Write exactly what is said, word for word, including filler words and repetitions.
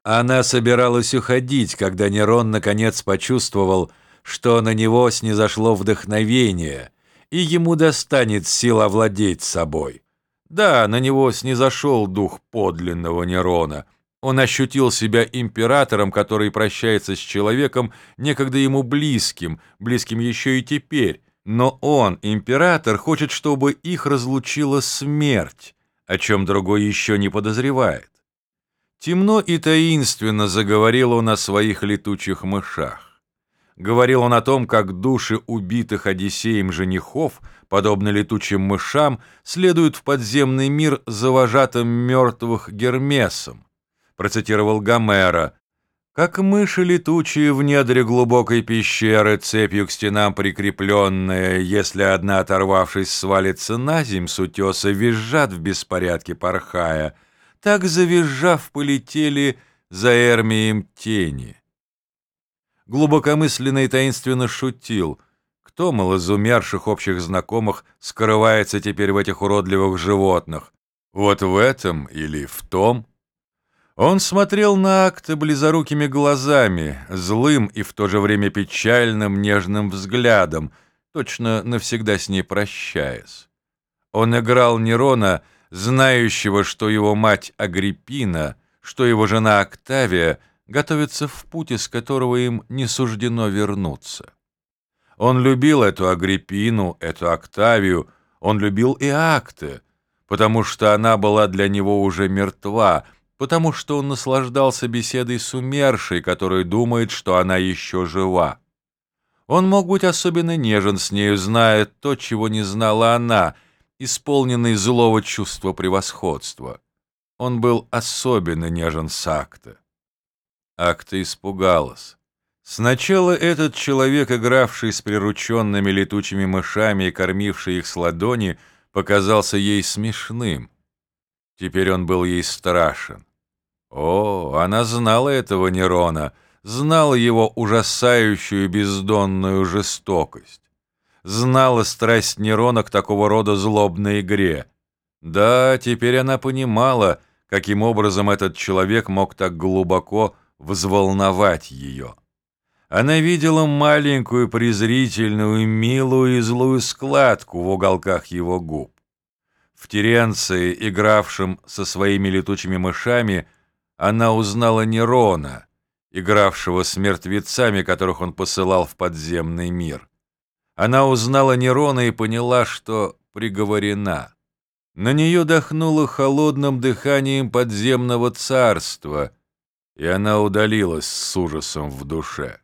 Она собиралась уходить, когда Нерон наконец почувствовал, что на него снизошло вдохновение, и ему достанет сил овладеть собой. Да, на него снизошел дух подлинного Нерона. Он ощутил себя императором, который прощается с человеком, некогда ему близким, близким еще и теперь. Но он, император, хочет, чтобы их разлучила смерть, о чем другой еще не подозревает. Темно и таинственно заговорил он о своих летучих мышах. Говорил он о том, как души убитых Одиссеем женихов, подобно летучим мышам, следуют в подземный мир за вожатым мертвых Гермесом. Процитировал Гомера: «Как мыши летучие в недре глубокой пещеры, цепью к стенам прикрепленные, если одна, оторвавшись, свалится на земь с утеса, визжат в беспорядке порхая, так, завизжав, полетели за Эрмием тени». Глубокомысленно и таинственно шутил: кто, мол, из умерших общих знакомых скрывается теперь в этих уродливых животных? Вот в этом или в том? Он смотрел на акты близорукими глазами, злым и в то же время печальным нежным взглядом, точно навсегда с ней прощаясь. Он играл Нерона, знающего, что его мать Агриппина, что его жена Октавия готовятся в путь, из которого им не суждено вернуться. Он любил эту Агриппину, эту Октавию, он любил и Акте, потому что она была для него уже мертва, потому что он наслаждался беседой с умершей, которая думает, что она еще жива. Он мог быть особенно нежен с нею, зная то, чего не знала она, исполненный злого чувства превосходства. Он был особенно нежен с Акте. Акта испугалась. Сначала этот человек, игравший с прирученными летучими мышами и кормивший их с ладони, показался ей смешным. Теперь он был ей страшен. О, она знала этого Нерона, знала его ужасающую бездонную жестокость, знала страсть Нерона к такого рода злобной игре. Да, теперь она понимала, каким образом этот человек мог так глубоко взволновать ее. Она видела маленькую, презрительную, милую и злую складку в уголках его губ. В Теренции, игравшем со своими летучими мышами, она узнала Нерона, игравшего с мертвецами, которых он посылал в подземный мир. Она узнала Нерона и поняла, что приговорена. На нее дохнуло холодным дыханием подземного царства, и она удалилась с ужасом в душе.